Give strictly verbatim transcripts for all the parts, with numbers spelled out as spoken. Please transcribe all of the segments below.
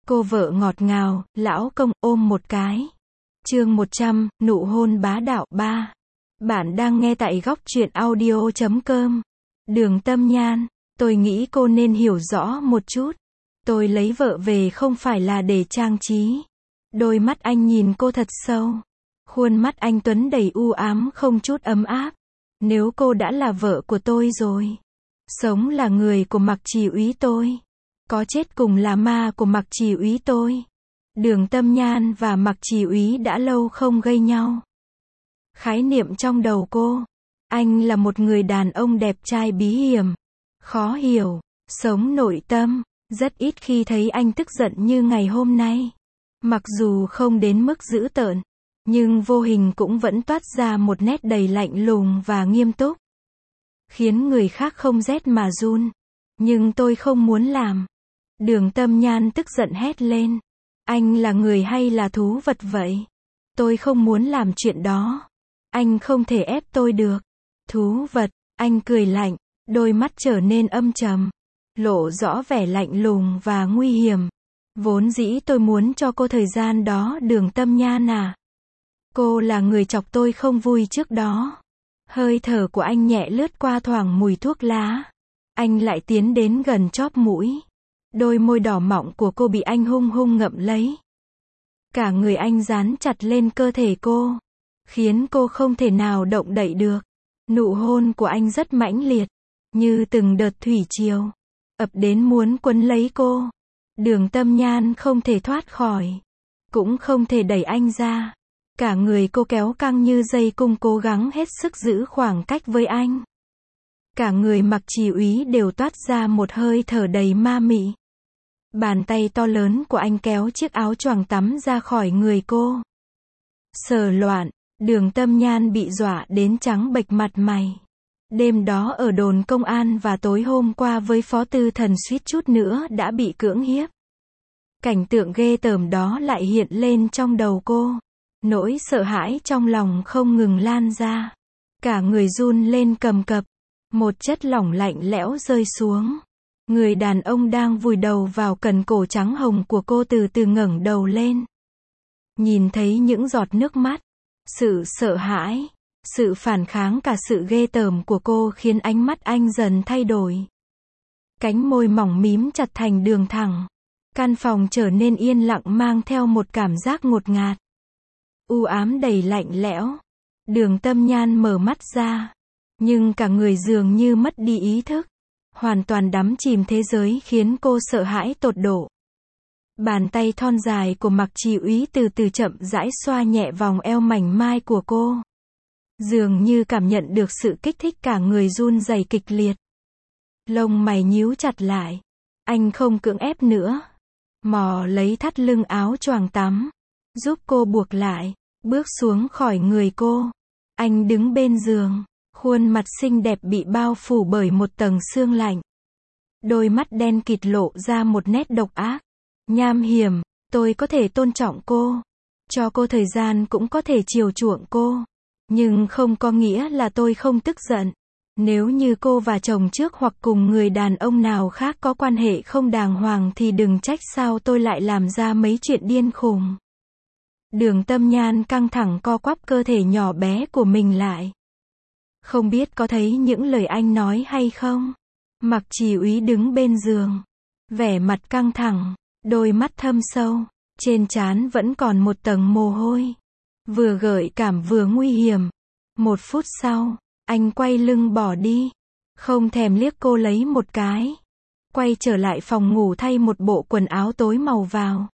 Cô vợ ngọt ngào, lão công, ôm một cái. Chương một trăm, nụ hôn bá đạo ba. Bạn đang nghe tại góc truyện audio chấm com. Đường Tâm Nhan, tôi nghĩ cô nên hiểu rõ một chút. Tôi lấy vợ về không phải là để trang trí. Đôi mắt anh nhìn cô thật sâu. Khuôn mắt anh tuấn đầy u ám không chút ấm áp. Nếu cô đã là vợ của tôi rồi. Sống là người của Mạc Chỉ Úy tôi. Có chết cùng là ma của Mạc Chỉ Úy tôi. Đường Tâm Nhan và Mạc Chỉ Úy đã lâu không gây nhau. Khái niệm trong đầu cô. Anh là một người đàn ông đẹp trai bí hiểm. Khó hiểu. Sống nội tâm. Rất ít khi thấy anh tức giận như ngày hôm nay. Mặc dù không đến mức dữ tợn. Nhưng vô hình cũng vẫn toát ra một nét đầy lạnh lùng và nghiêm túc. Khiến người khác không rét mà run. Nhưng tôi không muốn làm. Đường Tâm Nhan tức giận hét lên. Anh là người hay là thú vật vậy? Tôi không muốn làm chuyện đó. Anh không thể ép tôi được. Thú vật, anh cười lạnh, đôi mắt trở nên âm trầm. Lộ rõ vẻ lạnh lùng và nguy hiểm. Vốn dĩ tôi muốn cho cô thời gian đó Đường Tâm Nhan à. Cô là người chọc tôi không vui trước đó. Hơi thở của anh nhẹ lướt qua thoảng mùi thuốc lá. Anh lại tiến đến gần chóp mũi. Đôi môi đỏ mọng của cô bị anh hung hung ngậm lấy. Cả người anh dán chặt lên cơ thể cô. Khiến cô không thể nào động đậy được. Nụ hôn của anh rất mãnh liệt. Như từng đợt thủy triều. Ập đến muốn quấn lấy cô. Đường Tâm Nhan không thể thoát khỏi. Cũng không thể đẩy anh ra. Cả người cô kéo căng như dây cung cố gắng hết sức giữ khoảng cách với anh. Cả người Mạc Chỉ Úy đều toát ra một hơi thở đầy ma mị. Bàn tay to lớn của anh kéo chiếc áo choàng tắm ra khỏi người cô. Sờ loạn, Đường Tâm Nhan bị dọa đến trắng bệch mặt mày. Đêm đó ở đồn công an và tối hôm qua với Phó Tư Thần suýt chút nữa đã bị cưỡng hiếp. Cảnh tượng ghê tởm đó lại hiện lên trong đầu cô. Nỗi sợ hãi trong lòng không ngừng lan ra. Cả người run lên cầm cập. Một chất lỏng lạnh lẽo rơi xuống. Người đàn ông đang vùi đầu vào cần cổ trắng hồng của cô từ từ ngẩng đầu lên. Nhìn thấy những giọt nước mắt. Sự sợ hãi. Sự phản kháng cả sự ghê tởm của cô khiến ánh mắt anh dần thay đổi. Cánh môi mỏng mím chặt thành đường thẳng. Căn phòng trở nên yên lặng mang theo một cảm giác ngột ngạt. U ám đầy lạnh lẽo. Đường Tâm Nhan mở mắt ra. Nhưng cả người dường như mất đi ý thức. Hoàn toàn đắm chìm thế giới khiến cô sợ hãi tột độ. Bàn tay thon dài của Mạc Chỉ Úy từ từ chậm rãi xoa nhẹ vòng eo mảnh mai của cô. Dường như cảm nhận được sự kích thích cả người run rẩy kịch liệt. Lông mày nhíu chặt lại. Anh không cưỡng ép nữa. Mò lấy thắt lưng áo choàng tắm. Giúp cô buộc lại. Bước xuống khỏi người cô. Anh đứng bên giường. Khuôn mặt xinh đẹp bị bao phủ bởi một tầng sương lạnh. Đôi mắt đen kịt lộ ra một nét độc ác. Nham hiểm, tôi có thể tôn trọng cô. Cho cô thời gian cũng có thể chiều chuộng cô. Nhưng không có nghĩa là tôi không tức giận. Nếu như cô và chồng trước hoặc cùng người đàn ông nào khác có quan hệ không đàng hoàng thì đừng trách sao tôi lại làm ra mấy chuyện điên khùng. Đường Tâm Nhan căng thẳng co quắp cơ thể nhỏ bé của mình lại. Không biết có thấy những lời anh nói hay không? Mạc Chỉ Úy đứng bên giường. Vẻ mặt căng thẳng. Đôi mắt thâm sâu. Trên trán vẫn còn một tầng mồ hôi. Vừa gợi cảm vừa nguy hiểm. Một phút sau, anh quay lưng bỏ đi. Không thèm liếc cô lấy một cái. Quay trở lại phòng ngủ thay một bộ quần áo tối màu vào.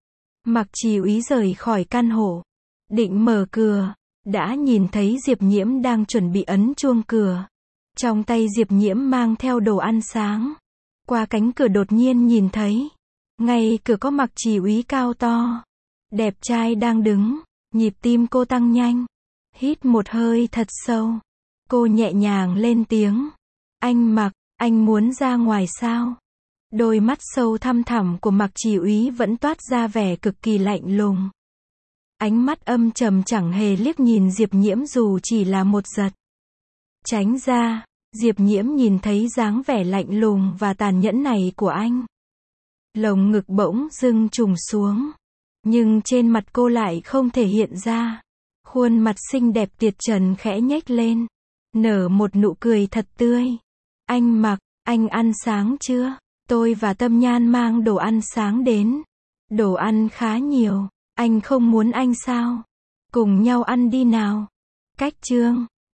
Mạc Chỉ Úy rời khỏi căn hộ. Định mở cửa. Đã nhìn thấy Diệp Nhiễm đang chuẩn bị ấn chuông cửa. Trong tay Diệp Nhiễm mang theo đồ ăn sáng. Qua cánh cửa đột nhiên nhìn thấy. Ngay cửa có Mạc Chỉ Úy cao to. Đẹp trai đang đứng. Nhịp tim cô tăng nhanh. Hít một hơi thật sâu. Cô nhẹ nhàng lên tiếng. Anh Mạc, anh muốn ra ngoài sao? Đôi mắt sâu thăm thẳm của Mạc Chỉ Úy vẫn toát ra vẻ cực kỳ lạnh lùng. Ánh mắt âm trầm chẳng hề liếc nhìn Diệp Nhiễm dù chỉ là một giật. Tránh ra, Diệp Nhiễm nhìn thấy dáng vẻ lạnh lùng và tàn nhẫn này của anh. Lồng ngực bỗng dưng trùng xuống. Nhưng trên mặt cô lại không thể hiện ra. Khuôn mặt xinh đẹp tiệt trần khẽ nhếch lên. Nở một nụ cười thật tươi. Anh Mặc, anh ăn sáng chưa? Tôi và Tâm Nhan mang đồ ăn sáng đến. Đồ ăn khá nhiều. Anh không muốn anh sao? Cùng nhau ăn đi nào. Cách chương